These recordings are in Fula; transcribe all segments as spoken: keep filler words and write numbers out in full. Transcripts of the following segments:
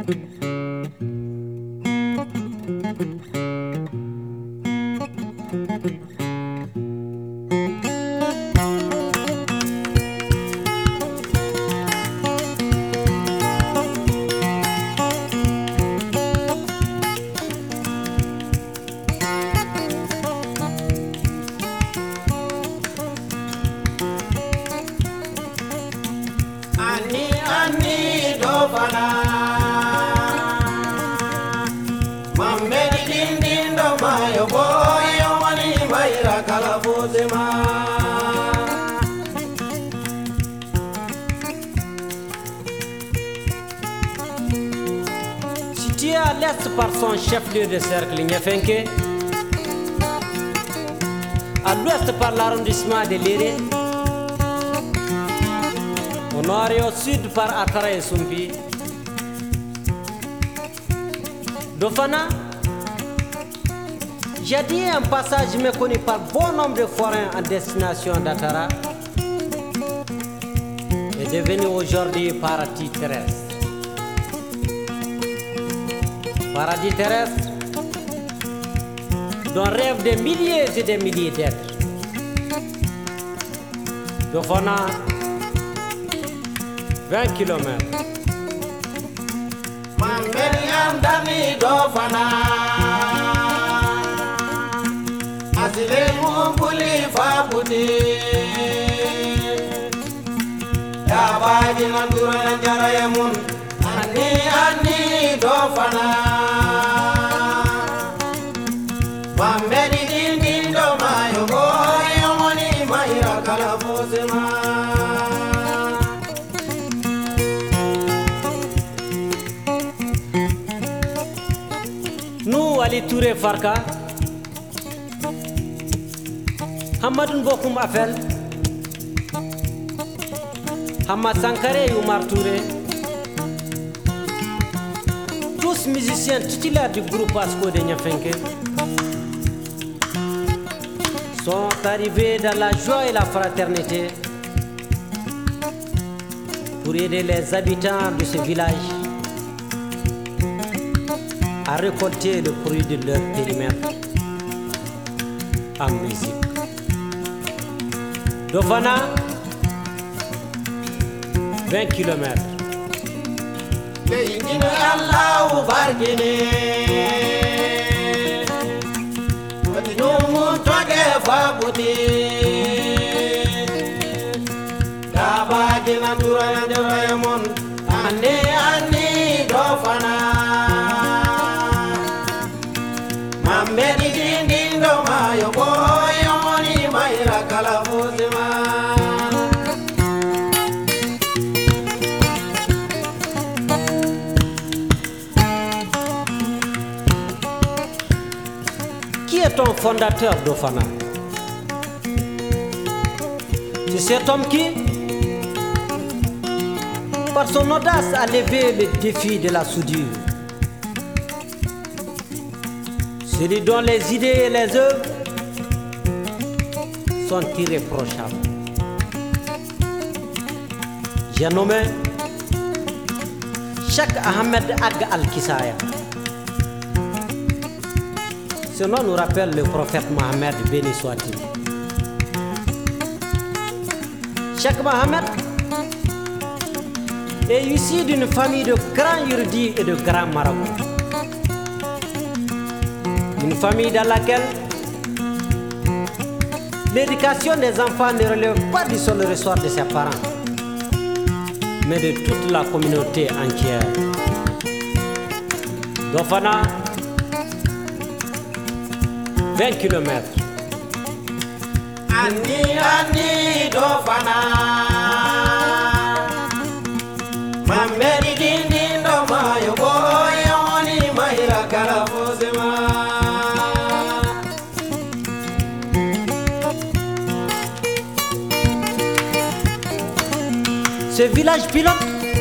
Situé à l'est par son chef-lieu de cercle Niafenke, à l'ouest par l'arrondissement de Léré, au nord et au sud par Akara et Sumpi, Dofana, jadis un passage méconnu par bon nombre de forains en destination d'Akara, est devenu aujourd'hui paradis terrestre. Paradis terrestre dont rêvent des milliers et des milliers d'êtres. Dofana, vingt kilomètres. Mangeliam dami Dofana, asile mumbuli fabudi, ya baji nandura njara yamun, ani ani Dofana, mambedi din din do mayo boyo moni maira kala fosema. Nous, Ali Touré Farka, Hamadou Bokoum Afel, Hamad Sankare et Oumar Touré, tous musiciens titulaires du groupe Asco de Niafenke, sont arrivés dans la joie et la fraternité pour aider les habitants de ce village à récolter le fruit de leur périmètre en musique. Dofana, vingt kilomètres. Leïdine Allahu bargine, Wadinoum toge fabudi, Dabagina dura njarayamun, Ani ani Dofana. Mambedi din din do mayo boyo moni maira kala fosema. Qui est ton fondateur Dofana? C'est cet homme qui, par son audace, a levé le défi de la soudure. Celui dont les idées et les œuvres sont irréprochables. J'ai nommé Cheikh Ahmed Ag Al-Kisaya. Ce nom nous rappelle le prophète Mohammed, béni soit-il. Cheikh Mohammed est issu d'une famille de grands érudits et de grands marabouts. Une famille dans laquelle l'éducation des enfants ne relève pas du seul ressort de ses parents, mais de toute la communauté entière. Dofana, vingt kilomètres. Ani ani Dofana, Mambedi din din do mayo boyo moni maira kala fosema. Ce village pilote,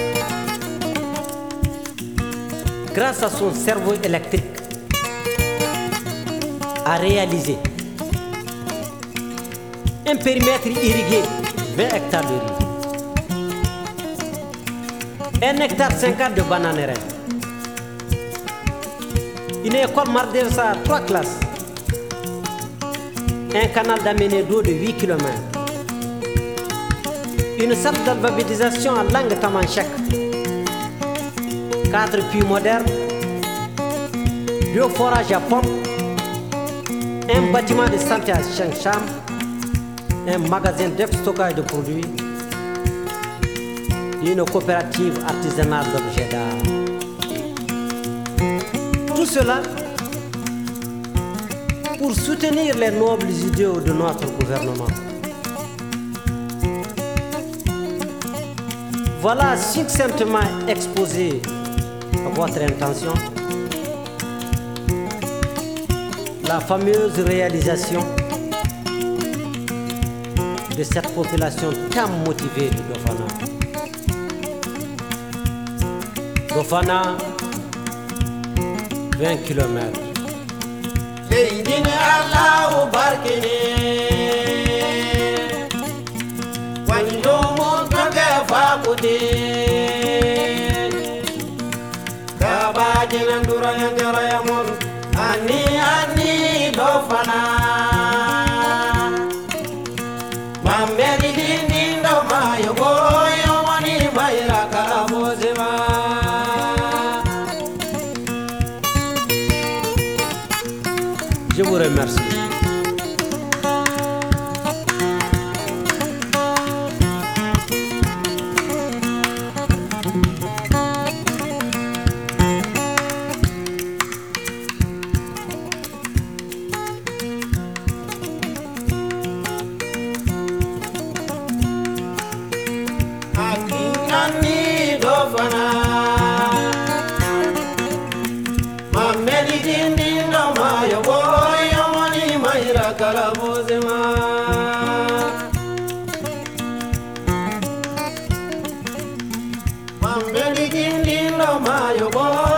grâce à son cerveau électrique, a réalisé un périmètre irrigué, vingt hectares de riz, un hectare cinquante de bananeraies, Une école Mardersa, trois classes. Un canal d'amener d'eau de huit kilomètres. Une salle d'alphabétisation en langue tamanchak. Quatre puits modernes. Deux forages à pompe. Un bâtiment de santé à cinq chambres. Un magasin de stockage de produits. Une coopérative artisanale d'objets d'art. Tout cela pour soutenir les nobles idéaux de notre gouvernement. Voilà succinctement exposé à votre intention la fameuse réalisation de cette population tant motivée de Dofana. Dofana, vingt kilomètres. Leydini Allahu barkini Wanjumu toge fakuti Kabaji nandura yandira yamun Ani ani Dofana Mameri dindi ndo mayo goyo wani bayra kalabozima. Je vous remercie. Ani Dofana Mameri dindi ndo mayo goyo wani bayra kalabozima. Mameri dindi ndo mayo goyo